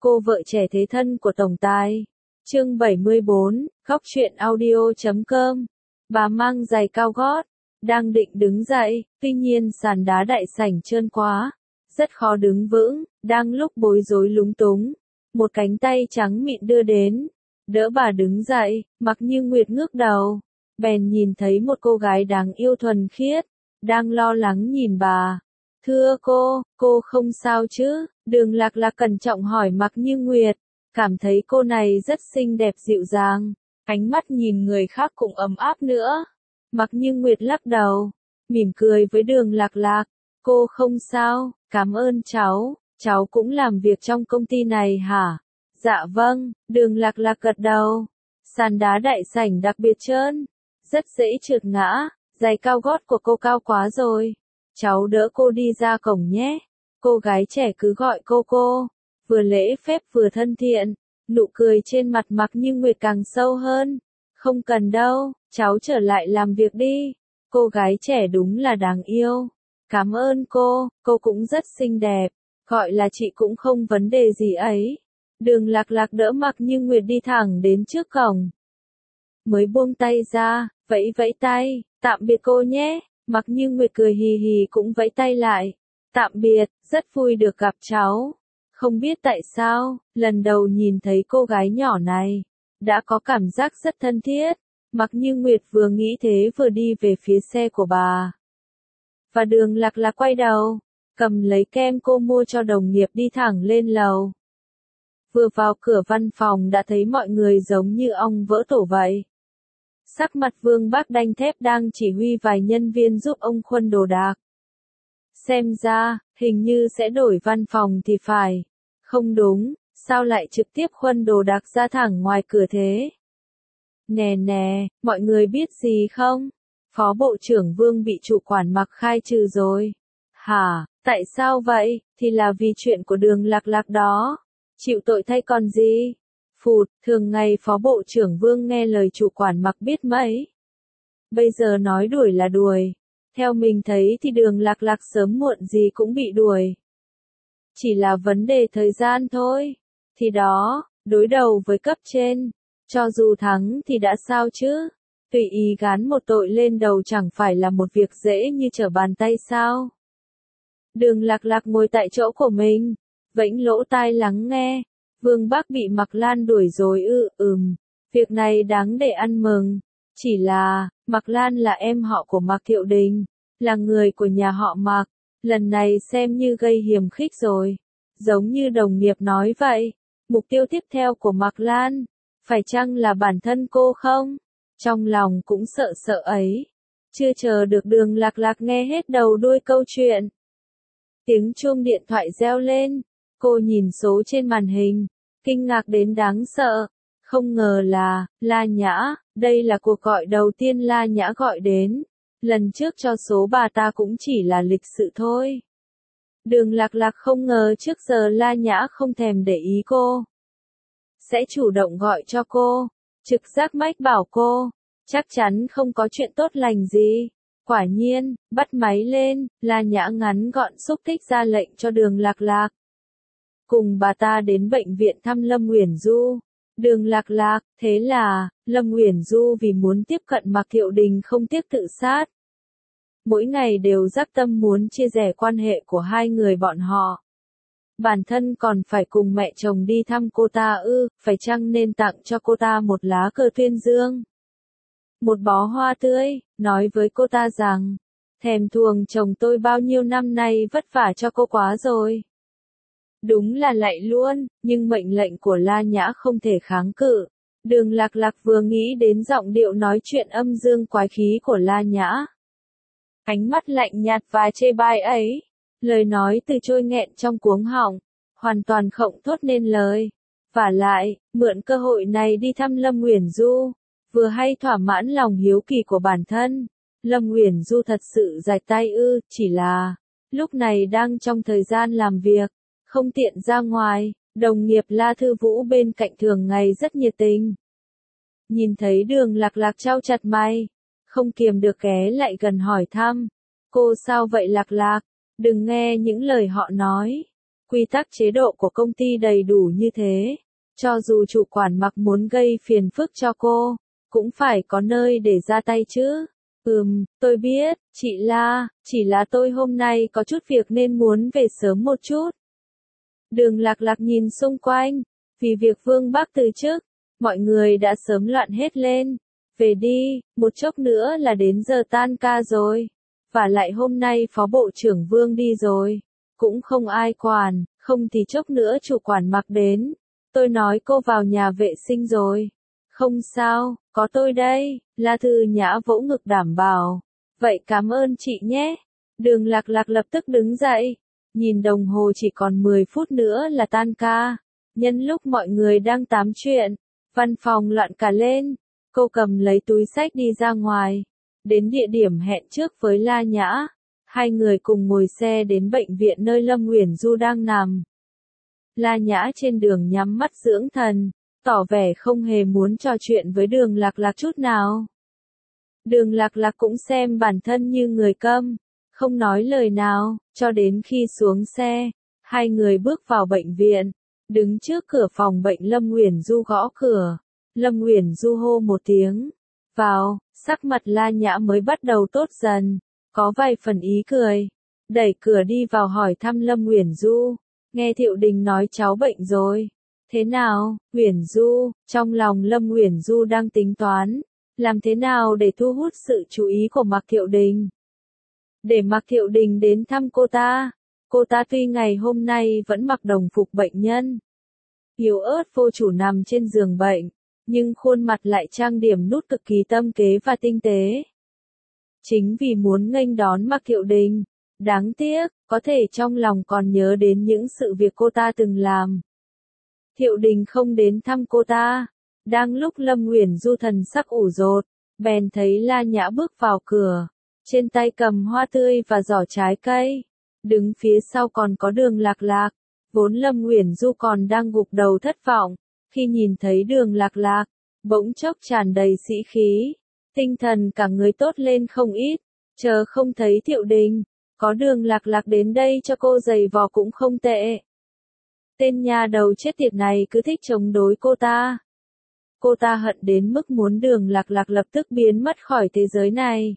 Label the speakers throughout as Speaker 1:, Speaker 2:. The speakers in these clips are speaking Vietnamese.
Speaker 1: Cô vợ trẻ thế thân của tổng tài. Chương 74, Góc truyện audio.com. Bà mang giày cao gót, đang định đứng dậy, tuy nhiên sàn đá đại sảnh trơn quá, rất khó đứng vững, đang lúc bối rối lúng túng. Một cánh tay trắng mịn đưa đến, đỡ bà đứng dậy, Mặc Như Nguyệt ngước đầu, bèn nhìn thấy một cô gái đáng yêu thuần khiết, đang lo lắng nhìn bà. Thưa cô không sao chứ? Đường Lạc Lạc cẩn trọng hỏi Mặc Như Nguyệt, cảm thấy cô này rất xinh đẹp dịu dàng, ánh mắt nhìn người khác cũng ấm áp nữa. Mặc Như Nguyệt lắc đầu, mỉm cười với Đường Lạc Lạc, cô không sao, cảm ơn cháu cũng làm việc trong công ty này hả? Dạ vâng, Đường Lạc Lạc gật đầu. Sàn đá đại sảnh đặc biệt trơn, rất dễ trượt ngã, giày cao gót của cô cao quá rồi. Cháu đỡ cô đi ra cổng nhé. Cô gái trẻ cứ gọi cô, vừa lễ phép vừa thân thiện, nụ cười trên mặt Mặc Như Nguyệt càng sâu hơn. Không cần đâu, cháu trở lại làm việc đi. Cô gái trẻ đúng là đáng yêu. Cảm ơn cô cũng rất xinh đẹp, gọi là chị cũng không vấn đề gì ấy. Đường Lạc Lạc đỡ Mặc Như Nguyệt đi thẳng đến trước cổng. Mới buông tay ra, vẫy tay, tạm biệt cô nhé. Mặc Như Nguyệt cười hì hì cũng vẫy tay lại. Tạm biệt, rất vui được gặp cháu. Không biết tại sao, lần đầu nhìn thấy cô gái nhỏ này, đã có cảm giác rất thân thiết. Mặc Như Nguyệt vừa nghĩ thế vừa đi về phía xe của bà. Và Đường Lạc Lạc quay đầu, cầm lấy kem cô mua cho đồng nghiệp đi thẳng lên lầu. Vừa vào cửa văn phòng đã thấy mọi người giống như ong vỡ tổ vậy. Sắc mặt Vương Bác đanh thép đang chỉ huy vài nhân viên giúp ông khuân đồ đạc. Xem ra, hình như sẽ đổi văn phòng thì phải. Không đúng, sao lại trực tiếp khuân đồ đạc ra thẳng ngoài cửa thế? Nè, mọi người biết gì không? Phó Bộ trưởng Vương bị chủ quản Mặc khai trừ rồi. Hả, tại sao vậy? Thì là vì chuyện của Đường Lạc Lạc đó. Chịu tội thay còn gì? Phụt, thường ngày Phó Bộ trưởng Vương nghe lời chủ quản Mặc biết mấy. Bây giờ nói đuổi là đuổi. Theo mình thấy thì Đường Lạc Lạc sớm muộn gì cũng bị đuổi. Chỉ là vấn đề thời gian thôi. Thì đó, đối đầu với cấp trên. Cho dù thắng thì đã sao chứ? Tùy ý gán một tội lên đầu chẳng phải là một việc dễ như trở bàn tay sao? Đường Lạc Lạc ngồi tại chỗ của mình, vẫy lỗ tai lắng nghe. Vương Bác bị Mặc Lan đuổi rồi việc này đáng để ăn mừng. Chỉ là, Mặc Lan là em họ của Mạc Thiệu Đình, là người của nhà họ Mạc, lần này xem như gây hiềm khích rồi. Giống như đồng nghiệp nói vậy, mục tiêu tiếp theo của Mặc Lan, phải chăng là bản thân cô không? Trong lòng cũng sợ ấy. Chưa chờ được Đường Lạc Lạc nghe hết đầu đuôi câu chuyện. Tiếng chuông điện thoại reo lên, cô nhìn số trên màn hình, kinh ngạc đến đáng sợ. Không ngờ là, La Nhã, đây là cuộc gọi đầu tiên La Nhã gọi đến. Lần trước cho số bà ta cũng chỉ là lịch sự thôi. Đường Lạc Lạc không ngờ trước giờ La Nhã không thèm để ý cô. Sẽ chủ động gọi cho cô, trực giác mách bảo cô, chắc chắn không có chuyện tốt lành gì. Quả nhiên, bắt máy lên, La Nhã ngắn gọn xúc tích ra lệnh cho Đường Lạc Lạc. Cùng bà ta đến bệnh viện thăm Lâm Uyển Du. Đường Lạc Lạc, thế là, Lâm Uyển Du vì muốn tiếp cận Mạc Thiệu Đình không tiếc tự sát. Mỗi ngày đều dắc tâm muốn chia rẽ quan hệ của hai người bọn họ. Bản thân còn phải cùng mẹ chồng đi thăm cô ta phải chăng nên tặng cho cô ta một lá cờ tuyên dương? Một bó hoa tươi, nói với cô ta rằng, thèm thuồng chồng tôi bao nhiêu năm nay vất vả cho cô quá rồi. Đúng là lạy luôn, nhưng mệnh lệnh của La Nhã không thể kháng cự. Đường Lạc Lạc vừa nghĩ đến giọng điệu nói chuyện âm dương quái khí của La Nhã. Ánh mắt lạnh nhạt và chê bai ấy, lời nói từ trôi nghẹn trong cuống họng, hoàn toàn không thốt nên lời. Vả lại, mượn cơ hội này đi thăm Lâm Uyển Du, vừa hay thỏa mãn lòng hiếu kỳ của bản thân. Lâm Uyển Du thật sự rải tay chỉ là, lúc này đang trong thời gian làm việc, không tiện ra ngoài. Đồng nghiệp La Thư Vũ bên cạnh thường ngày rất nhiệt tình. Nhìn thấy Đường Lạc Lạc trao chặt mày, không kiềm được ghé lại gần hỏi thăm. Cô sao vậy Lạc Lạc? Đừng nghe những lời họ nói. quy tắc chế độ của công ty đầy đủ như thế. Cho dù chủ quản Mạc muốn gây phiền phức cho cô, cũng phải có nơi để ra tay chứ. Tôi biết, chị La, chỉ là tôi hôm nay có chút việc nên muốn về sớm một chút. Đường Lạc Lạc nhìn xung quanh, vì việc Vương Bắc từ chức, mọi người đã sớm loạn hết lên. Về đi, một chốc nữa là đến giờ tan ca rồi. Và lại hôm nay Phó Bộ trưởng Vương đi rồi, cũng không ai quản, không thì chốc nữa chủ quản Mạc đến. Tôi nói cô vào nhà vệ sinh rồi. Không sao, có tôi đây, La Thư Nhã vỗ ngực đảm bảo. Vậy cảm ơn chị nhé. Đường Lạc Lạc lập tức đứng dậy. Nhìn đồng hồ chỉ còn 10 phút nữa là tan ca. Nhân lúc mọi người đang tám chuyện, văn phòng loạn cả lên. Cô cầm lấy túi xách đi ra ngoài. Đến địa điểm hẹn trước với La Nhã. Hai người cùng ngồi xe đến bệnh viện nơi Lâm Uyển Du đang nằm. La Nhã trên đường nhắm mắt dưỡng thần, tỏ vẻ không hề muốn trò chuyện với Đường Lạc Lạc chút nào. Đường Lạc Lạc cũng xem bản thân như người câm, không nói lời nào, cho đến khi xuống xe, hai người bước vào bệnh viện, đứng trước cửa phòng bệnh Lâm Uyển Du gõ cửa. Lâm Uyển Du hô một tiếng, vào, sắc mặt La Nhã mới bắt đầu tốt dần, có vài phần ý cười, đẩy cửa đi vào hỏi thăm Lâm Uyển Du. Nghe Thiệu Đình nói cháu bệnh rồi. Thế nào, Uyển Du? Trong lòng Lâm Uyển Du đang tính toán, làm thế nào để thu hút sự chú ý của Mạc Thiệu Đình. Để Mạc Thiệu Đình đến thăm cô ta. Cô ta tuy ngày hôm nay vẫn mặc đồng phục bệnh nhân, yếu ớt vô chủ nằm trên giường bệnh, nhưng khuôn mặt lại trang điểm nút cực kỳ tâm kế và tinh tế. Chính vì muốn nghênh đón Mạc Thiệu Đình, đáng tiếc, có thể trong lòng còn nhớ đến những sự việc cô ta từng làm. Thiệu Đình không đến thăm cô ta. Đang lúc Lâm Uyển Du thần sắc ủ rột, bèn thấy La Nhã bước vào cửa, trên tay cầm hoa tươi và giỏ trái cây. Đứng phía sau còn có Đường Lạc Lạc. Vốn Lâm Uyển Du còn đang gục đầu thất vọng, khi nhìn thấy Đường Lạc Lạc, bỗng chốc tràn đầy sĩ khí, tinh thần cả người tốt lên không ít. Chờ không thấy Thiệu Đình, có Đường Lạc Lạc đến đây cho cô giày vò cũng không tệ. Tên nhà đầu chết tiệt này cứ thích chống đối cô ta. Cô ta hận đến mức muốn Đường Lạc Lạc lập tức biến mất khỏi thế giới này.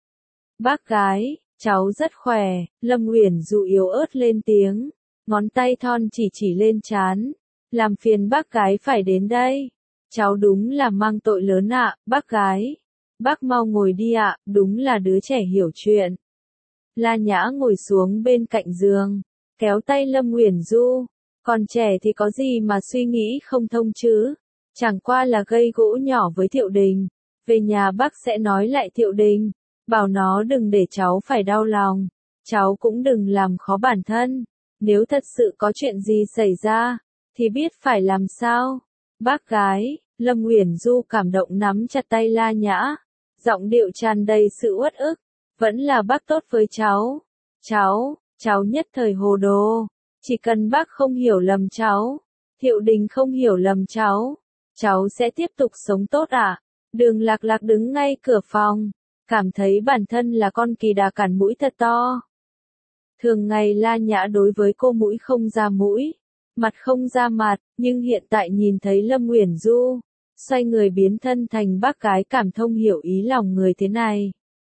Speaker 1: Bác gái, cháu rất khỏe, Lâm Uyển Du yếu ớt lên tiếng, ngón tay thon chỉ lên trán. Làm phiền bác gái phải đến đây. Cháu đúng là mang tội lớn ạ, bác gái. Bác mau ngồi đi ạ, đúng là đứa trẻ hiểu chuyện. La Nhã ngồi xuống bên cạnh giường, kéo tay Lâm Uyển Du. Còn trẻ thì có gì mà suy nghĩ không thông chứ? Chẳng qua là gây gỗ nhỏ với Thiệu Đình. Về nhà bác sẽ nói lại Thiệu Đình, bảo nó đừng để cháu phải đau lòng. Cháu cũng đừng làm khó bản thân. Nếu thật sự có chuyện gì xảy ra, thì biết phải làm sao. Bác gái, Lâm Uyển Du cảm động nắm chặt tay La Nhã, giọng điệu tràn đầy sự uất ức. Vẫn là bác tốt với cháu. Cháu nhất thời hồ đồ. Chỉ cần bác không hiểu lầm cháu, Thiệu Đình không hiểu lầm cháu sẽ tiếp tục sống tốt ạ. Đường Lạc Lạc đứng ngay cửa phòng, cảm thấy bản thân là con kỳ đà cản mũi thật to. Thường ngày La Nhã đối với cô mũi không ra mũi, mặt không ra mặt, nhưng hiện tại nhìn thấy Lâm Uyển Du, xoay người biến thân thành bác gái cảm thông hiểu ý lòng người thế này.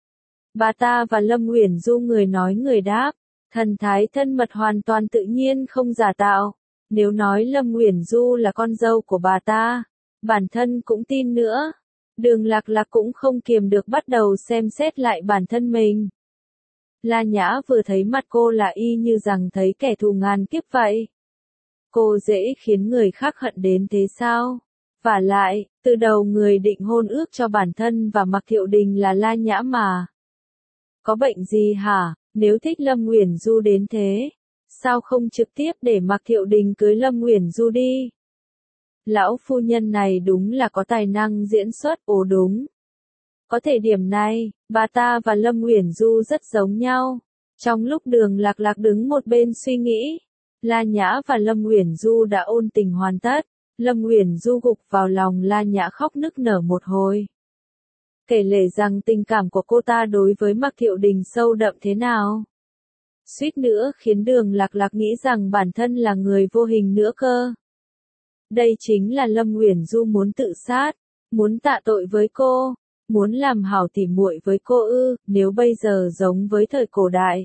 Speaker 1: Bà ta và Lâm Uyển Du người nói người đáp, thần thái thân mật hoàn toàn tự nhiên không giả tạo. Nếu nói Lâm Uyển Du là con dâu của bà ta, bản thân cũng tin nữa. Đường Lạc Lạc cũng không kiềm được bắt đầu xem xét lại bản thân mình. La Nhã vừa thấy mặt cô là y như rằng thấy kẻ thù ngàn kiếp vậy. Cô dễ khiến người khác hận đến thế sao? Vả lại, từ đầu người định hôn ước cho bản thân và Mạc Thiệu Đình là La Nhã mà. Có bệnh gì hả? Nếu thích Lâm Uyển Du đến thế, sao không trực tiếp để Mạc Thiệu Đình cưới Lâm Uyển Du đi? Lão phu nhân này đúng là có tài năng diễn xuất, ồ đúng. Có thể điểm này, bà ta và Lâm Uyển Du rất giống nhau. Trong lúc Đường Lạc Lạc đứng một bên suy nghĩ, La Nhã và Lâm Uyển Du đã ôn tình hoàn tất. Lâm Uyển Du gục vào lòng La Nhã khóc nức nở một hồi. Kể lể rằng tình cảm của cô ta đối với Mạc Thiệu Đình sâu đậm thế nào. suýt nữa khiến Đường Lạc Lạc nghĩ rằng bản thân là người vô hình nữa cơ. Đây chính là Lâm Uyển Du muốn tự sát, muốn tạ tội với cô, muốn làm hảo tỉ muội với cô ư, nếu bây giờ giống với thời cổ đại.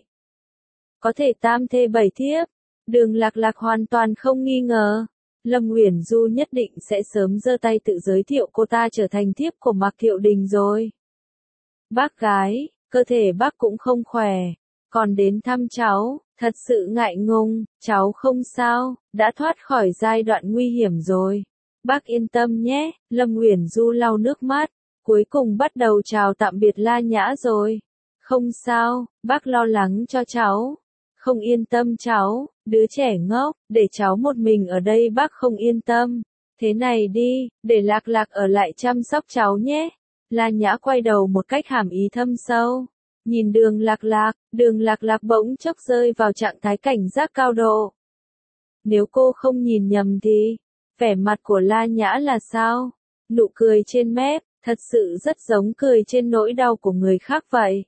Speaker 1: Có thể tam thê bảy thiếp, Đường Lạc Lạc hoàn toàn không nghi ngờ. Lâm Uyển Du nhất định sẽ sớm giơ tay tự giới thiệu cô ta trở thành thiếp của Mạc Thiệu Đình rồi. Bác gái, cơ thể bác cũng không khỏe, còn đến thăm cháu, thật sự ngại ngùng, cháu không sao, đã thoát khỏi giai đoạn nguy hiểm rồi. Bác yên tâm nhé, Lâm Uyển Du lau nước mắt, cuối cùng bắt đầu chào tạm biệt La Nhã rồi. Không sao, bác lo lắng cho cháu. Không yên tâm cháu, đứa trẻ ngốc, để cháu một mình ở đây bác không yên tâm. Thế này đi, để Lạc Lạc ở lại chăm sóc cháu nhé. La Nhã quay đầu một cách hàm ý thâm sâu. Nhìn Đường Lạc Lạc bỗng chốc rơi vào trạng thái cảnh giác cao độ. Nếu cô không nhìn nhầm thì, vẻ mặt của La Nhã là sao? Nụ cười trên mép, thật sự rất giống cười trên nỗi đau của người khác vậy.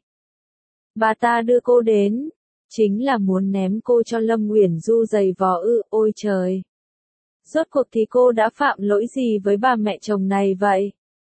Speaker 1: Bà ta đưa cô đến, chính là muốn ném cô cho Lâm Uyển Du giày vò ư, ôi trời. Rốt cuộc thì cô đã phạm lỗi gì với bà mẹ chồng này vậy?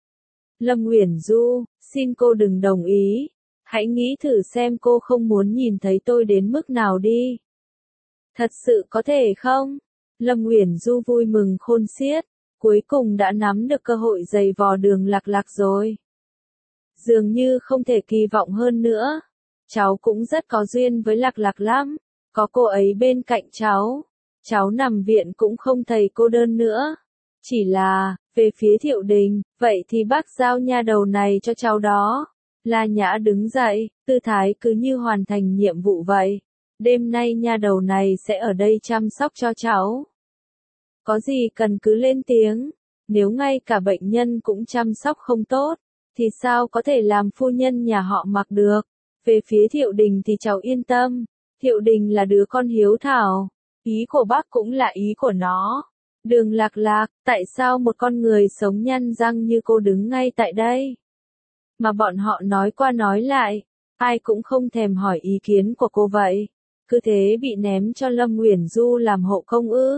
Speaker 1: Lâm Uyển Du, xin cô đừng đồng ý. Hãy nghĩ thử xem cô không muốn nhìn thấy tôi đến mức nào đi. Thật sự có thể không? Lâm Uyển Du vui mừng khôn xiết, cuối cùng đã nắm được cơ hội giày vò Đường Lạc Lạc rồi. Dường như không thể kỳ vọng hơn nữa. Cháu cũng rất có duyên với Lạc Lạc lắm, có cô ấy bên cạnh cháu nằm viện cũng không thấy cô đơn nữa. Chỉ là, về phía Thiệu Đình, vậy thì bác giao nha đầu này cho cháu đó. La Nhã đứng dậy, tư thái cứ như hoàn thành nhiệm vụ vậy. Đêm nay nha đầu này sẽ ở đây chăm sóc cho cháu. Có gì cần cứ lên tiếng, nếu ngay cả bệnh nhân cũng chăm sóc không tốt, thì sao có thể làm phu nhân nhà họ Mạc được. Về phía Thiệu Đình thì cháu yên tâm, Thiệu Đình là đứa con hiếu thảo, ý của bác cũng là ý của nó. Đường Lạc Lạc, tại sao một con người sống nhăn răng như cô đứng ngay tại đây? Mà bọn họ nói qua nói lại, ai cũng không thèm hỏi ý kiến của cô vậy. Cứ thế bị ném cho Lâm Uyển Du làm hộ công ư?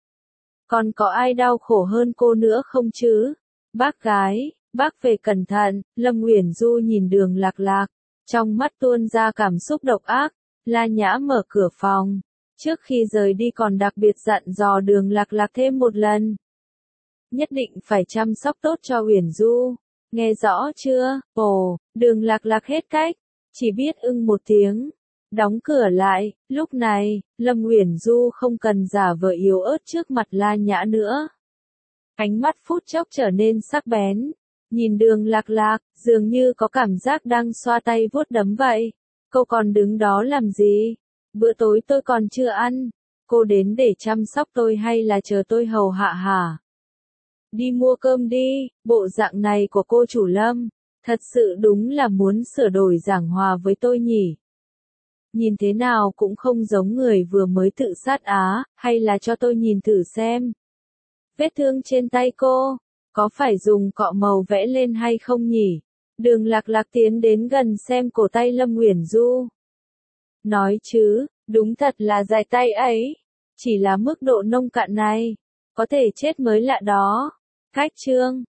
Speaker 1: Còn có ai đau khổ hơn cô nữa không chứ? Bác gái, bác về cẩn thận. Lâm Uyển Du nhìn Đường Lạc Lạc, trong mắt tuôn ra cảm xúc độc ác. La Nhã mở cửa phòng, trước khi rời đi còn đặc biệt dặn dò Đường Lạc Lạc thêm một lần. Nhất định phải chăm sóc tốt cho Uyển Du. Nghe rõ chưa? Ồ, Đường Lạc Lạc hết cách, chỉ biết ưng một tiếng, đóng cửa lại. Lúc này, Lâm Uyển Du không cần giả vờ yếu ớt trước mặt La Nhã nữa. Ánh mắt phút chốc trở nên sắc bén, nhìn Đường Lạc Lạc, dường như có cảm giác đang xoa tay vuốt đấm vậy. Cô còn đứng đó làm gì? Bữa tối tôi còn chưa ăn, cô đến để chăm sóc tôi hay là chờ tôi hầu hạ hả? Đi mua cơm đi, bộ dạng này của cô chủ Lâm, thật sự đúng là muốn sửa đổi giảng hòa với tôi nhỉ. Nhìn thế nào cũng không giống người vừa mới tự sát á, hay là cho tôi nhìn thử xem. Vết thương trên tay cô, có phải dùng cọ màu vẽ lên hay không nhỉ? Đường Lạc Lạc tiến đến gần xem cổ tay Lâm Uyển Du. Nói chứ, đúng thật là dài tay ấy, chỉ là mức độ nông cạn này, có thể chết mới lạ đó. Khách trương,